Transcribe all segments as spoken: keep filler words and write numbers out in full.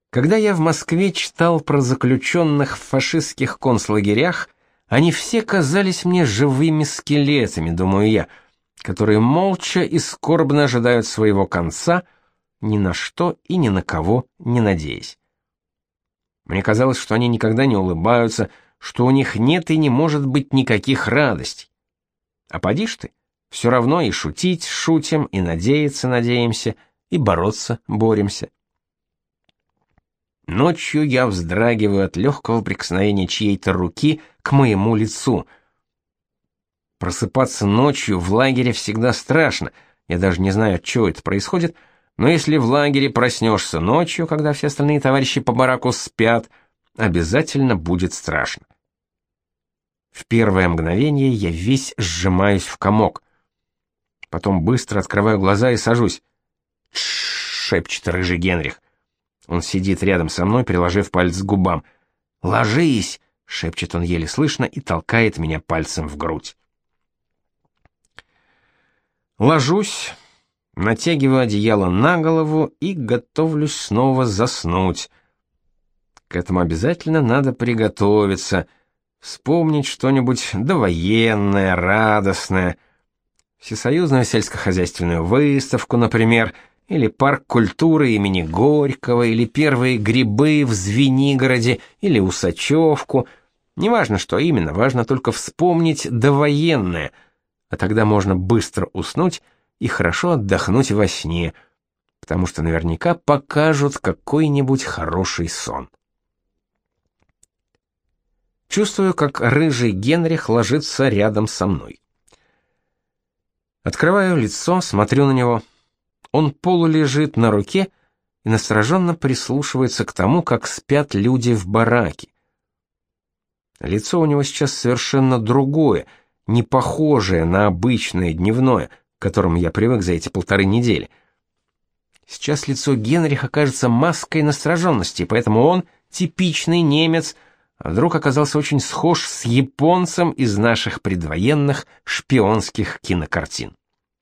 Когда я в Москве читал про заключенных в фашистских концлагерях, они все казались мне живыми скелетами, думаю я, которые молча и скорбно ожидают своего конца, ни на что и ни на кого не надеясь. Мне казалось, что они никогда не улыбаются, что у них нет и не может быть никаких радостей. А поди ж ты, все равно и шутить шутим, и надеяться надеемся, и бороться боремся. Ночью я вздрагиваю от легкого прикосновения чьей-то руки к моему лицу. Просыпаться ночью в лагере всегда страшно, я даже не знаю, от чего это происходит, но если в лагере проснешься ночью, когда все остальные товарищи по бараку спят, обязательно будет страшно. В первое мгновение я весь сжимаюсь в комок. Потом быстро открываю глаза и сажусь. «Тш-ш-ш», шепчет рыжий Генрих. Он сидит рядом со мной, приложив палец к губам. «Ложись!» — шепчет он еле слышно и толкает меня пальцем в грудь. Ложусь, натягиваю одеяло на голову и готовлюсь снова заснуть. К этому обязательно надо приготовиться, вспомнить что-нибудь довоенное, радостное. Всесоюзную сельскохозяйственную выставку, например, или парк культуры имени Горького, или первые грибы в Звенигороде, или Усачевку. Неважно, что именно, важно только вспомнить довоенное, а тогда можно быстро уснуть и хорошо отдохнуть во сне, потому что наверняка покажут какой-нибудь хороший сон. Чувствую, как рыжий Генрих ложится рядом со мной. Открываю лицо, смотрю на него. Он полулежит на руке и настороженно прислушивается к тому, как спят люди в бараке. Лицо у него сейчас совершенно другое, не похожее на обычное дневное, к которому я привык за эти полторы недели. Сейчас лицо Генриха кажется маской настороженности, поэтому он типичный немец, а вдруг оказался очень схож с японцем из наших предвоенных шпионских кинокартин.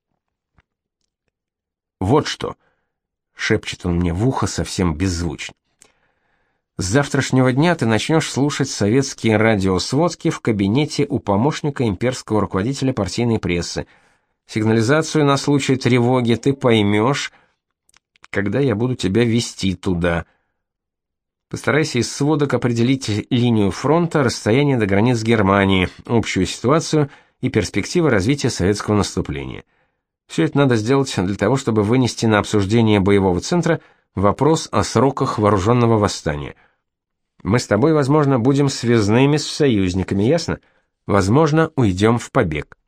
«Вот что», — шепчет он мне в ухо совсем беззвучно. «С завтрашнего дня ты начнешь слушать советские радиосводки в кабинете у помощника имперского руководителя партийной прессы. Сигнализацию на случай тревоги ты поймешь, когда я буду тебя вести туда. Постарайся из сводок определить линию фронта, расстояние до границ Германии, общую ситуацию и перспективы развития советского наступления. Все это надо сделать для того, чтобы вынести на обсуждение боевого центра вопрос о сроках вооруженного восстания. Мы с тобой, возможно, будем связными с союзниками, ясно? Возможно, уйдем в побег».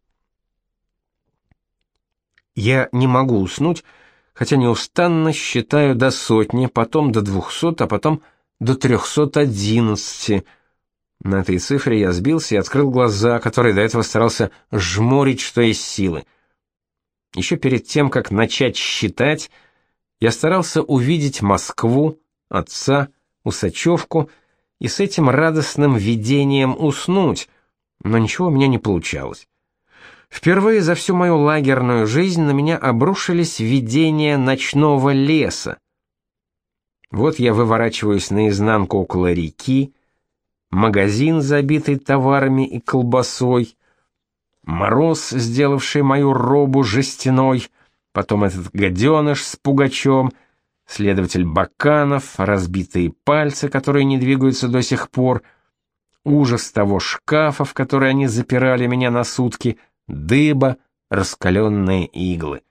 Я не могу уснуть, хотя неустанно считаю до сотни, потом до двухсот, а потом до трехсот одиннадцати. На этой цифре я сбился и открыл глаза, которые до этого старался жмурить, что есть силы. Еще перед тем, как начать считать, я старался увидеть Москву, отца, Усачевку и с этим радостным видением уснуть, но ничего у меня не получалось. Впервые за всю мою лагерную жизнь на меня обрушились видения ночного леса. Вот я выворачиваюсь наизнанку около реки, магазин, забитый товарами и колбасой, мороз, сделавший мою робу жестяной, потом этот гаденыш с пугачом, следователь Баканов, разбитые пальцы, которые не двигаются до сих пор, ужас того шкафа, в который они запирали меня на сутки, дыба, раскаленные иглы.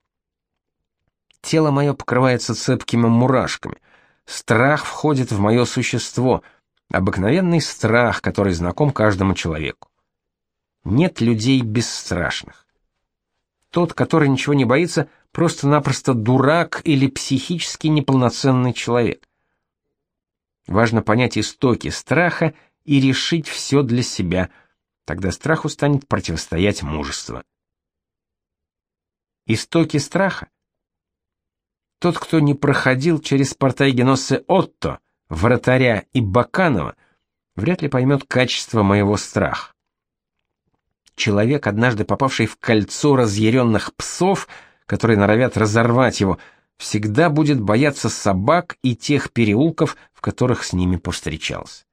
Тело мое покрывается цепкими мурашками. Страх входит в мое существо, обыкновенный страх, который знаком каждому человеку. Нет людей бесстрашных. Тот, который ничего не боится, просто-напросто дурак или психически неполноценный человек. Важно понять истоки страха и решить все для себя. Тогда страху станет противостоять мужество. Истоки страха. Тот, кто не проходил через Портайгеноссе Отто, Вратаря и Баканова, вряд ли поймет качество моего страха. Человек, однажды попавший в кольцо разъяренных псов, которые норовят разорвать его, всегда будет бояться собак и тех переулков, в которых с ними повстречался.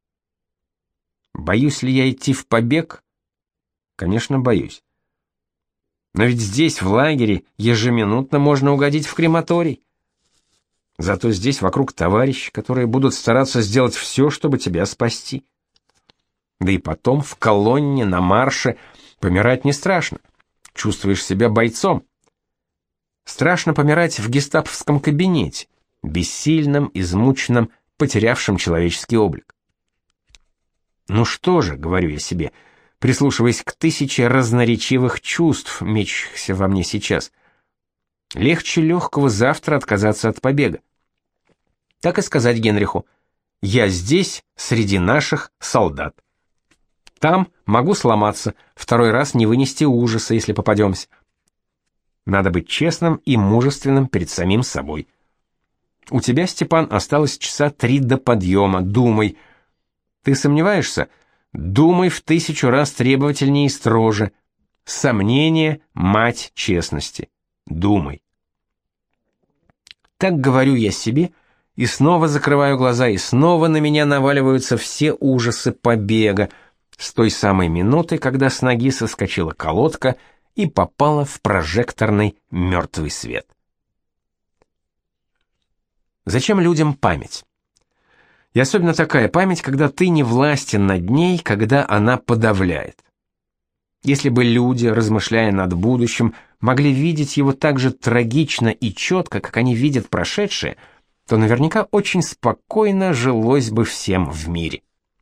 Боюсь ли я идти в побег? Конечно, боюсь. Но ведь здесь, в лагере, ежеминутно можно угодить в крематорий. Зато здесь вокруг товарищи, которые будут стараться сделать все, чтобы тебя спасти. Да и потом в колонне, на марше помирать не страшно. Чувствуешь себя бойцом. Страшно помирать в гестаповском кабинете, бессильным, измученным, потерявшим человеческий облик. Ну что же, говорю я себе, прислушиваясь к тысяче разноречивых чувств, мечущихся во мне сейчас, легче легкого завтра отказаться от побега. Так и сказать Генриху: я здесь, среди наших солдат. Там могу сломаться, второй раз не вынести ужаса, если попадемся. Надо быть честным и мужественным перед самим собой. У тебя, Степан, осталось часа три до подъема, думай. Ты сомневаешься? Думай в тысячу раз требовательнее и строже. Сомнение — мать честности. Думай. Так говорю я себе, и снова закрываю глаза, и снова на меня наваливаются все ужасы побега, с той самой минуты, когда с ноги соскочила колодка и попала в прожекторный мертвый свет. Зачем людям память? И особенно такая память, когда ты не властен над ней, когда она подавляет. Если бы люди, размышляя над будущим, могли видеть его так же трагично и четко, как они видят прошедшее, то наверняка очень спокойно жилось бы всем в мире.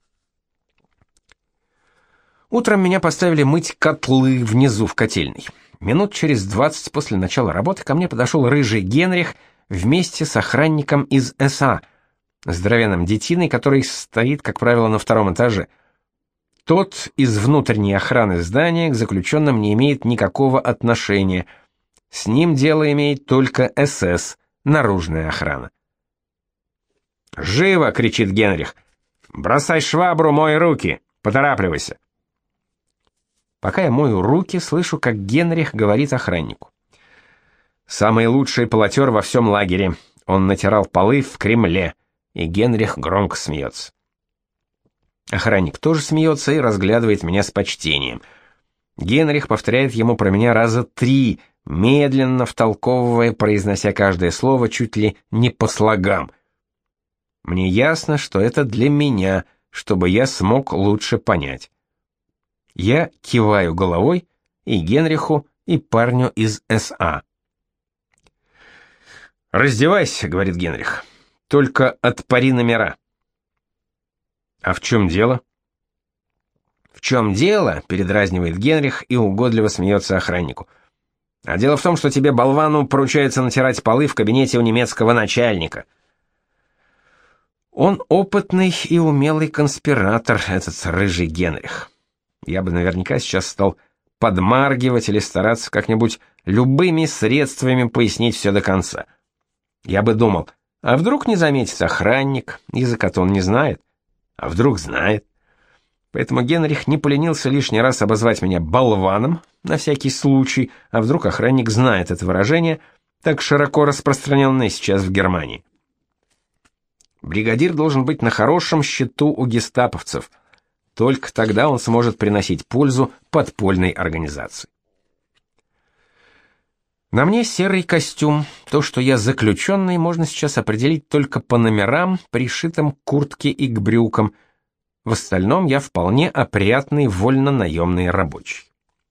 Утром меня поставили мыть котлы внизу в котельной. Минут через двадцать после начала работы ко мне подошел рыжий Генрих вместе с охранником из эс а, здоровенным детиной, который стоит, как правило, на втором этаже. Тот из внутренней охраны здания к заключенным не имеет никакого отношения. С ним дело имеет только эс эс, наружная охрана. «Живо!» — кричит Генрих. «Бросай швабру, мой руки! Поторапливайся!» Пока я мою руки, слышу, как Генрих говорит охраннику: «Самый лучший полотер во всем лагере. Он натирал полы в Кремле». И Генрих громко смеется. Охранник тоже смеется и разглядывает меня с почтением. Генрих повторяет ему про меня раза три, медленно втолковывая, произнося каждое слово чуть ли не по слогам. Мне ясно, что это для меня, чтобы я смог лучше понять. Я киваю головой и Генриху, и парню из эс а. «Раздевайся», — говорит Генрих. «Только отпори номера». «А в чем дело?» «В чем дело?» — передразнивает Генрих и угодливо смеется охраннику. «А дело в том, что тебе, болвану, поручается натирать полы в кабинете у немецкого начальника». Он опытный и умелый конспиратор, этот рыжий Генрих. Я бы наверняка сейчас стал подмаргивать или стараться как-нибудь любыми средствами пояснить все до конца. Я бы думал: а вдруг не заметит охранник, языка-то он не знает, а вдруг знает. Поэтому Генрих не поленился лишний раз обозвать меня болваном, на всякий случай, а вдруг охранник знает это выражение, так широко распространенное сейчас в Германии. Бригадир должен быть на хорошем счету у гестаповцев. Только тогда он сможет приносить пользу подпольной организации. На мне серый костюм. То, что я заключенный, можно сейчас определить только по номерам, пришитым к куртке и к брюкам. В остальном я вполне опрятный вольно-наемный рабочий.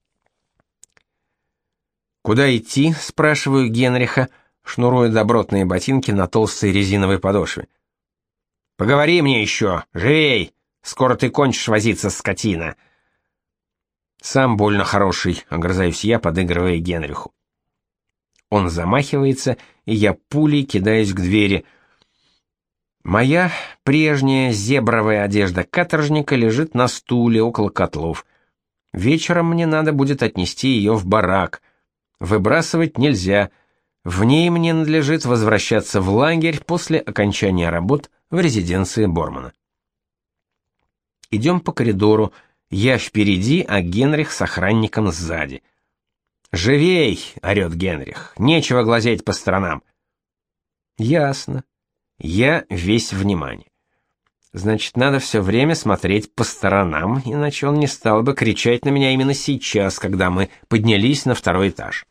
«Куда идти?» — спрашиваю Генриха, шнуруя добротные ботинки на толстой резиновой подошве. «Поговори мне еще! Живей! Скоро ты кончишь возиться, скотина!» «Сам больно хороший», — огрызаюсь я, подыгрывая Генриху. Он замахивается, и я пулей кидаюсь к двери. Моя прежняя зебровая одежда каторжника лежит на стуле около котлов. Вечером мне надо будет отнести ее в барак. Выбрасывать нельзя. В ней мне надлежит возвращаться в лагерь после окончания работ в резиденции Бормана. Идем по коридору. Я впереди, а Генрих с охранником сзади. «Живей!» — орет Генрих. «Нечего глазеть по сторонам. Ясно. Я весь внимание. Значит, надо все время смотреть по сторонам, иначе он не стал бы кричать на меня именно сейчас, когда мы поднялись на второй этаж.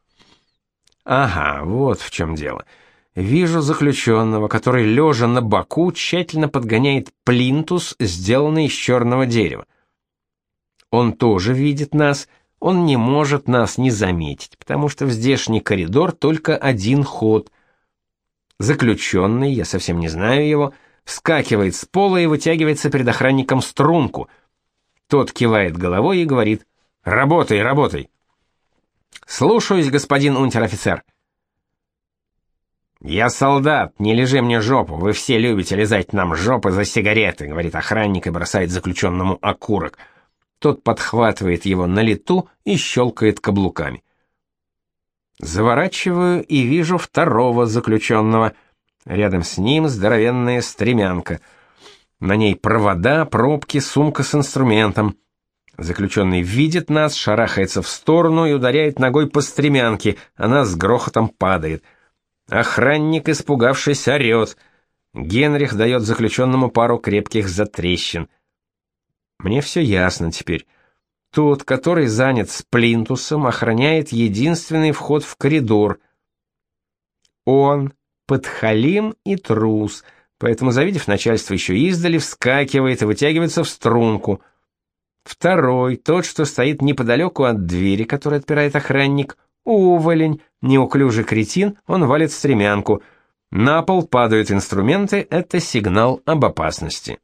Ага, вот в чем дело. Вижу заключенного, который, лежа на боку, тщательно подгоняет плинтус, сделанный из черного дерева. Он тоже видит нас, он не может нас не заметить, потому что в здешний коридор только один ход. Заключенный, я совсем не знаю его, вскакивает с пола и вытягивается перед охранником струнку. Тот кивает головой и говорит: «Работай, работай». «Слушаюсь, господин унтер-офицер». «Я солдат, не лежи мне жопу, вы все любите лизать нам жопы за сигареты», — говорит охранник и бросает заключенному окурок. Тот подхватывает его на лету и щелкает каблуками. Заворачиваю и вижу второго заключенного. Рядом с ним здоровенная стремянка. На ней провода, пробки, сумка с инструментом. Заключенный видит нас, шарахается в сторону и ударяет ногой по стремянке. Она с грохотом падает. Охранник, испугавшись, орет. Генрих дает заключенному пару крепких затрещин. Мне все ясно теперь. Тот, который занят с плинтусом, охраняет единственный вход в коридор. Он подхалим и трус, поэтому, завидев начальство еще издали, вскакивает и вытягивается в струнку. Второй, тот, что стоит неподалеку от двери, которую отпирает охранник, уволень, неуклюжий кретин, он валит стремянку. На пол падают инструменты, это сигнал об опасности.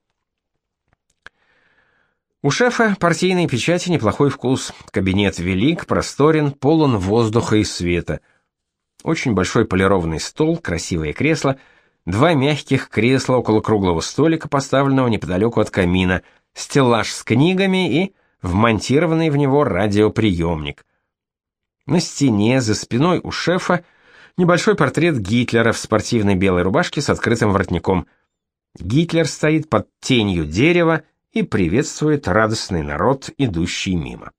У шефа партийной печати неплохой вкус. Кабинет велик, просторен, полон воздуха и света. Очень большой полированный стол, красивое кресло, два мягких кресла около круглого столика, поставленного неподалеку от камина, стеллаж с книгами и вмонтированный в него радиоприемник. На стене за спиной у шефа небольшой портрет Гитлера в спортивной белой рубашке с открытым воротником. Гитлер стоит под тенью дерева и приветствует радостный народ, идущий мимо.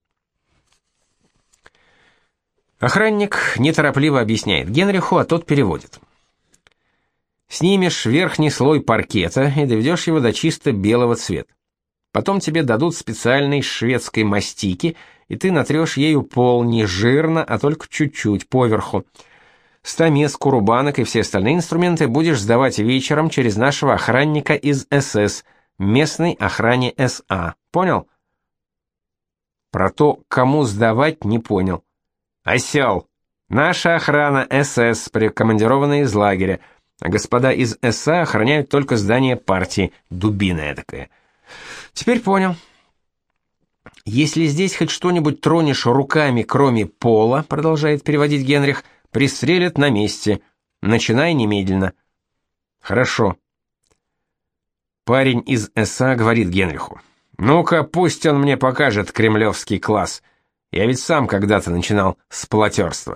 Охранник неторопливо объясняет Генриху, а тот переводит. Снимешь верхний слой паркета и доведешь его до чисто белого цвета. Потом тебе дадут специальной шведской мастики, и ты натрешь ею пол не жирно, а только чуть-чуть поверху. Стамес, курубанок и все остальные инструменты будешь сдавать вечером через нашего охранника из эс эс, местной охране эс а. Понял? Про то, кому сдавать, не понял. Осел. Наша охрана эс эс, прикомандированная из лагеря, а господа из эс а охраняют только здание партии, дубина эдакая. Теперь понял. Если здесь хоть что-нибудь тронешь руками, кроме пола, продолжает переводить Генрих, пристрелят на месте. Начинай немедленно. Хорошо. Парень из эс а говорит Генриху: «Ну-ка, пусть он мне покажет кремлевский класс. Я ведь сам когда-то начинал с полотерства».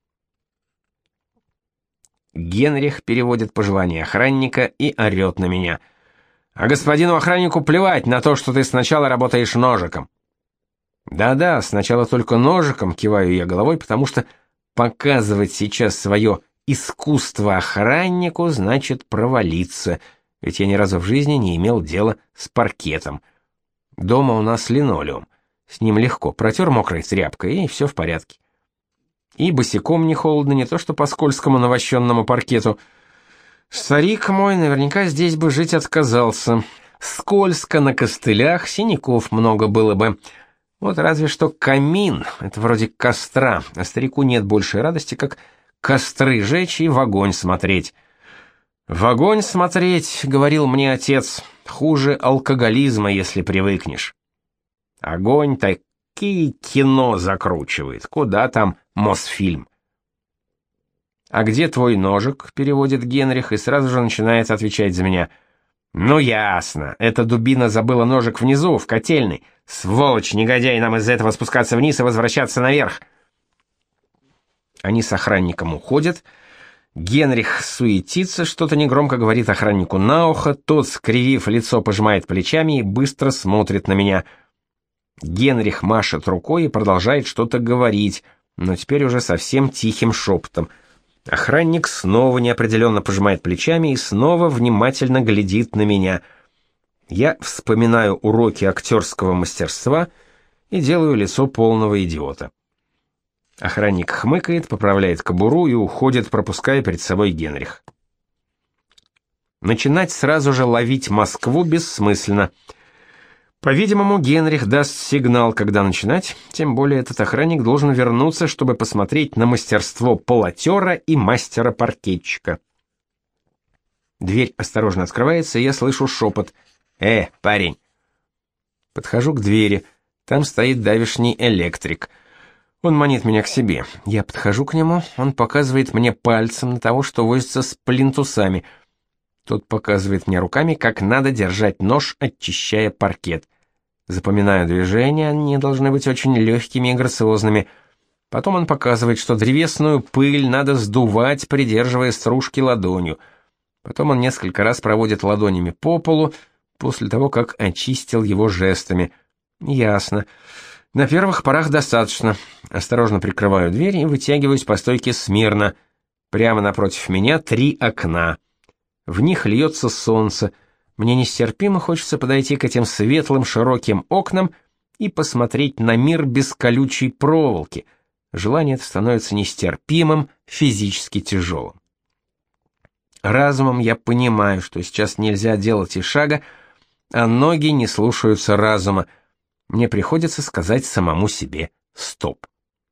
Генрих переводит пожелание охранника и орет на меня: «А господину охраннику плевать на то, что ты сначала работаешь ножиком». «Да-да, сначала только ножиком», — киваю я головой, потому что показывать сейчас свое искусство охраннику значит провалиться, ведь я ни разу в жизни не имел дела с паркетом. Дома у нас линолеум, с ним легко, протер мокрой тряпкой, и все в порядке. И босиком не холодно, не то что по скользкому навощенному паркету. Старик мой наверняка здесь бы жить отказался. Скользко на костылях, синяков много было бы. Вот разве что камин, это вроде костра, а старику нет большей радости, как костры жечь и в огонь смотреть. «В огонь смотреть, — говорил мне отец, — хуже алкоголизма, если привыкнешь. Огонь такие кино закручивает, куда там Мосфильм». «А где твой ножик?» — переводит Генрих и сразу же начинает отвечать за меня. «Ну ясно, эта дубина забыла ножик внизу, в котельной. Сволочь, негодяй, нам из-за этого спускаться вниз и возвращаться наверх». Они с охранником уходят. Генрих суетится, что-то негромко говорит охраннику на ухо, тот, скривив лицо, пожимает плечами и быстро смотрит на меня. Генрих машет рукой и продолжает что-то говорить, но теперь уже совсем тихим шепотом. Охранник снова неопределенно пожимает плечами и снова внимательно глядит на меня. Я вспоминаю уроки актерского мастерства и делаю лицо полного идиота. Охранник хмыкает, поправляет кобуру и уходит, пропуская перед собой Генрих. Начинать сразу же ловить Москву бессмысленно. По-видимому, Генрих даст сигнал, когда начинать, тем более этот охранник должен вернуться, чтобы посмотреть на мастерство полотера и мастера-паркетчика. Дверь осторожно открывается, и я слышу шепот: «Э, парень!» Подхожу к двери, там стоит давишний электрик. Он манит меня к себе. Я подхожу к нему, он показывает мне пальцем на того, что возится с плинтусами. Тот показывает мне руками, как надо держать нож, очищая паркет. Запоминаю движения, они должны быть очень легкими и грациозными. Потом он показывает, что древесную пыль надо сдувать, придерживая стружки ладонью. Потом он несколько раз проводит ладонями по полу, после того, как очистил его жестами. Ясно. На первых порах достаточно. Осторожно прикрываю дверь и вытягиваюсь по стойке смирно. Прямо напротив меня три окна. В них льется солнце. Мне нестерпимо хочется подойти к этим светлым широким окнам и посмотреть на мир без колючей проволоки. Желание это становится нестерпимым, физически тяжелым. Разумом я понимаю, что сейчас нельзя делать и шага, а ноги не слушаются разума. Мне приходится сказать самому себе «стоп».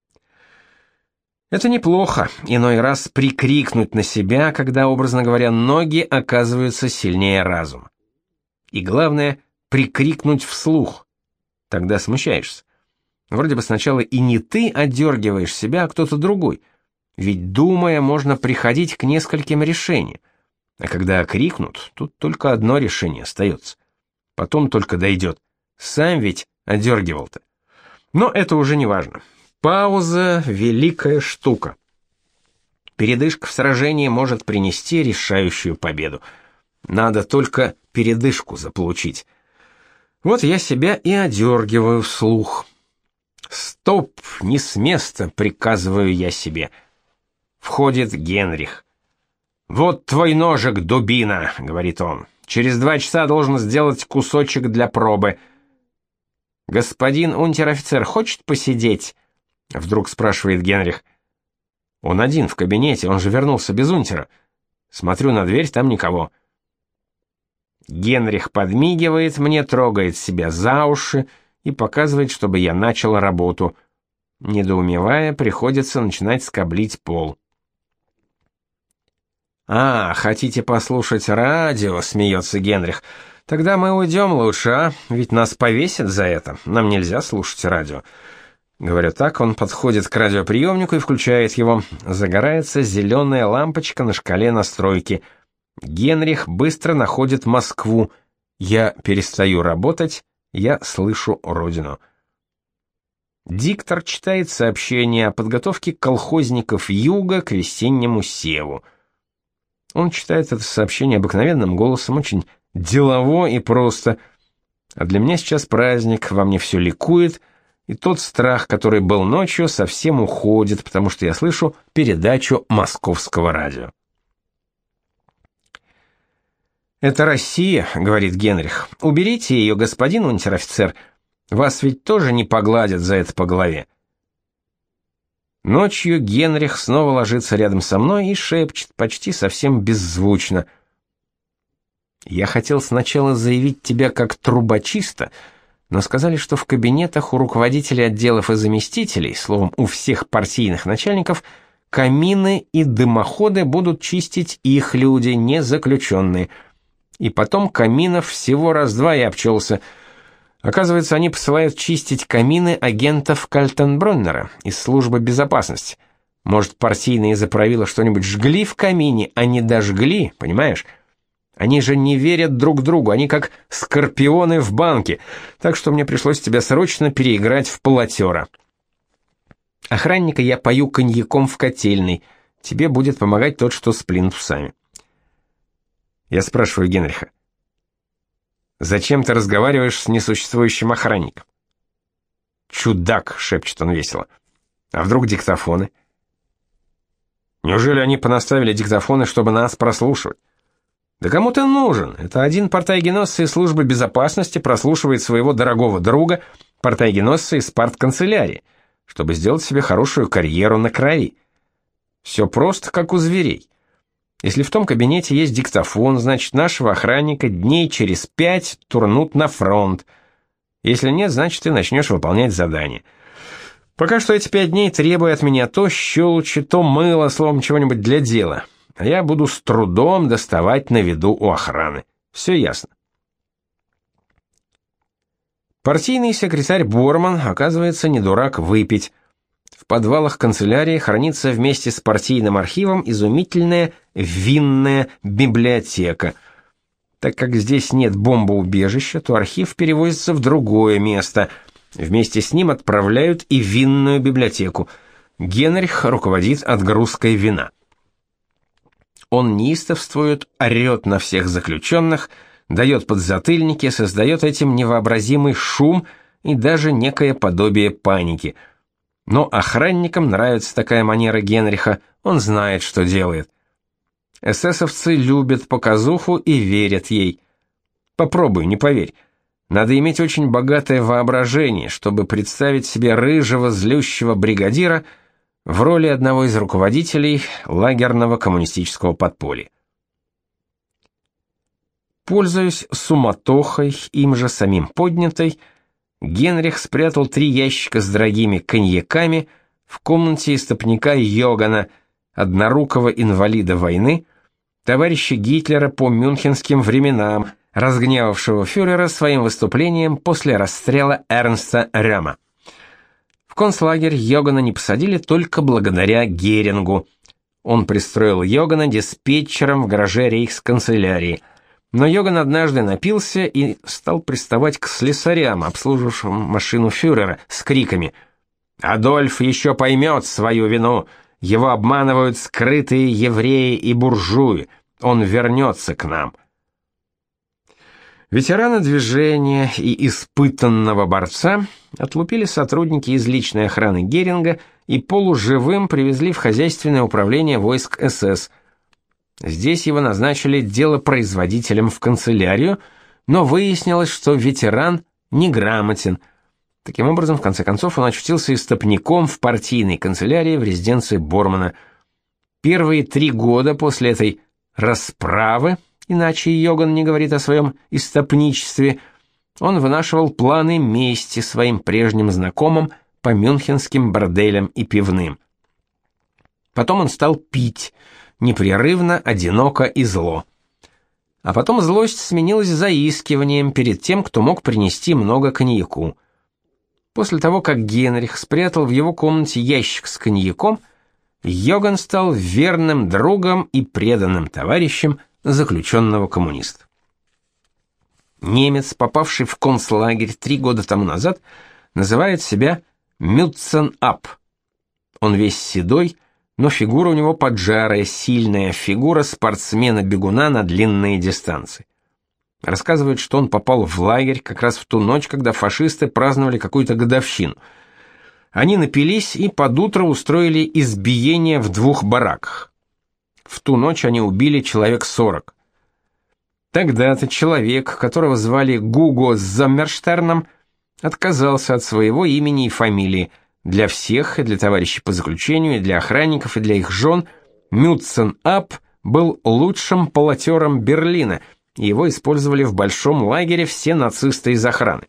Это неплохо, иной раз прикрикнуть на себя, когда, образно говоря, ноги оказываются сильнее разума. И главное, прикрикнуть вслух. Тогда смущаешься. Вроде бы сначала и не ты одергиваешь себя, а кто-то другой. Ведь, думая, можно приходить к нескольким решениям. А когда крикнут, тут только одно решение остается. Потом только дойдет. Сам ведь одергивал-то. Но это уже не важно. Пауза — великая штука. Передышка в сражении может принести решающую победу. Надо только передышку заполучить. Вот я себя и одергиваю вслух. «Стоп! Не с места!» — приказываю я себе. Входит Генрих. «Вот твой ножик, дубина!» — говорит он. «Через два часа должен сделать кусочек для пробы». «Господин унтер-офицер хочет посидеть?» — вдруг спрашивает Генрих. «Он один в кабинете, он же вернулся без унтера. Смотрю на дверь, там никого». Генрих подмигивает мне, трогает себя за уши и показывает, чтобы я начал работу. Недоумевая, приходится начинать скоблить пол. «А, хотите послушать радио?» — смеется Генрих. «Тогда мы уйдем лучше, а? Ведь нас повесят за это. Нам нельзя слушать радио». Говорю так, он подходит к радиоприемнику и включает его. Загорается зеленая лампочка на шкале настройки. Генрих быстро находит Москву. Я перестаю работать, я слышу родину. Диктор читает сообщение о подготовке колхозников Юга к весеннему севу. Он читает это сообщение обыкновенным голосом, очень делово и просто. А для меня сейчас праздник, во мне все ликует, и тот страх, который был ночью, совсем уходит, потому что я слышу передачу московского радио. «Это Россия», — говорит Генрих. «Уберите ее, господин унтер-офицер. Вас ведь тоже не погладят за это по голове». Ночью Генрих снова ложится рядом со мной и шепчет, почти совсем беззвучно. «Я хотел сначала заявить тебя как трубочиста, но сказали, что в кабинетах у руководителей отделов и заместителей, словом, у всех партийных начальников, камины и дымоходы будут чистить их люди, не заключенные. И потом каминов всего раз-два и обчелся. Оказывается, они посылают чистить камины агентов Кальтенбруннера из службы безопасности. Может, партийные из-за правила что-нибудь жгли в камине, а не дожгли, понимаешь? Они же не верят друг другу, они как скорпионы в банке, так что мне пришлось тебя срочно переиграть в полотера. Охранника я пою коньяком в котельной, тебе будет помогать тот, что с плинтусами». Я спрашиваю Генриха: «Зачем ты разговариваешь с несуществующим охранником?» «Чудак», — шепчет он весело. «А вдруг диктофоны?» Неужели они понаставили диктофоны, чтобы нас прослушивать? Да кому ты нужен? Это один портайгеносца из службы безопасности прослушивает своего дорогого друга, портайгеносца из партканцелярии, чтобы сделать себе хорошую карьеру на крови. Все просто, как у зверей. Если в том кабинете есть диктофон, значит, нашего охранника дней через пять турнут на фронт. Если нет, значит, ты начнешь выполнять задание. Пока что эти пять дней требуй от меня то щелочи, то мыло, словом, чего-нибудь для дела. А я буду с трудом доставать на виду у охраны. Все ясно. Партийный секретарь Борман, оказывается, не дурак выпить. В подвалах канцелярии хранится вместе с партийным архивом изумительная винная библиотека. Так как здесь нет бомбоубежища, то архив перевозится в другое место. Вместе с ним отправляют и винную библиотеку. Генрих руководит отгрузкой вина. Он неистовствует, орет на всех заключенных, дает подзатыльники, создает этим невообразимый шум и даже некое подобие паники. Но охранникам нравится такая манера Генриха, он знает, что делает. Эсэсовцы любят показуху и верят ей. Попробуй, не поверь. Надо иметь очень богатое воображение, чтобы представить себе рыжего злющего бригадира в роли одного из руководителей лагерного коммунистического подполья. Пользуясь суматохой, им же самим поднятой, Генрих спрятал три ящика с дорогими коньяками в комнате истопника Йогана, однорукого инвалида войны, товарища Гитлера по мюнхенским временам, разгневавшего фюрера своим выступлением после расстрела Эрнста Рёма. В концлагерь Йогана не посадили только благодаря Герингу. Он пристроил Йогана диспетчером в гараже рейхсканцелярии. Но Йоган однажды напился и стал приставать к слесарям, обслуживавшим машину фюрера, с криками: «Адольф еще поймет свою вину! Его обманывают скрытые евреи и буржуи! Он вернется к нам!» Ветерана движения и испытанного борца отлупили сотрудники из личной охраны Геринга и полуживым привезли в хозяйственное управление войск СС. Здесь его назначили делопроизводителем в канцелярию, но выяснилось, что ветеран неграмотен. Таким образом, в конце концов, он очутился истопником в партийной канцелярии в резиденции Бормана. Первые три года после этой расправы, иначе Йоган не говорит о своем истопничестве, он вынашивал планы мести своим прежним знакомым по мюнхенским борделям и пивным. Потом он стал пить, непрерывно, одиноко и зло. А потом злость сменилась заискиванием перед тем, кто мог принести много коньяку. После того, как Генрих спрятал в его комнате ящик с коньяком, Йоган стал верным другом и преданным товарищем заключенного коммуниста. Немец, попавший в концлагерь три года тому назад, называет себя Мюццен-ап. Он весь седой, но фигура у него поджарая, сильная, фигура спортсмена-бегуна на длинные дистанции. Рассказывает, что он попал в лагерь как раз в ту ночь, когда фашисты праздновали какую-то годовщину. Они напились и под утро устроили избиение в двух бараках. В ту ночь они убили человек сорок. Тогда-то человек, которого звали Гуго Заммерштерном, отказался от своего имени и фамилии. Для всех, и для товарищей по заключению, и для охранников, и для их жен, Мюццен-ап был лучшим полотером Берлина, и его использовали в большом лагере все нацисты из охраны.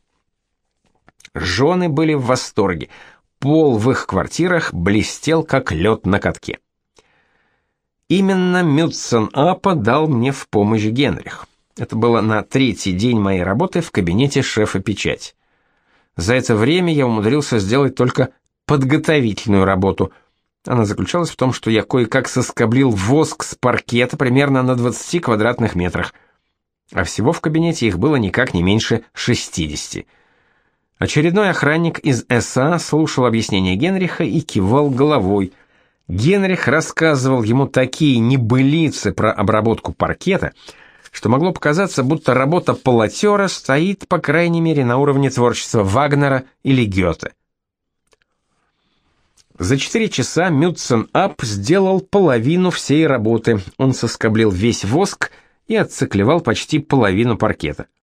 Жены были в восторге, пол в их квартирах блестел, как лед на катке. Именно Мюццен-апа дал мне в помощь Генрих. Это было на третий день моей работы в кабинете шефа печати. За это время я умудрился сделать только подготовительную работу. Она заключалась в том, что я кое-как соскоблил воск с паркета примерно на двадцати квадратных метрах. А всего в кабинете их было никак не меньше шестидесяти. Очередной охранник из эс а слушал объяснения Генриха и кивал головой. Генрих рассказывал ему такие небылицы про обработку паркета, что могло показаться, будто работа полотера стоит, по крайней мере, на уровне творчества Вагнера или Гёте. За четыре часа Мюдсен Ап сделал половину всей работы. Он соскоблил весь воск и отциклевал почти половину паркета.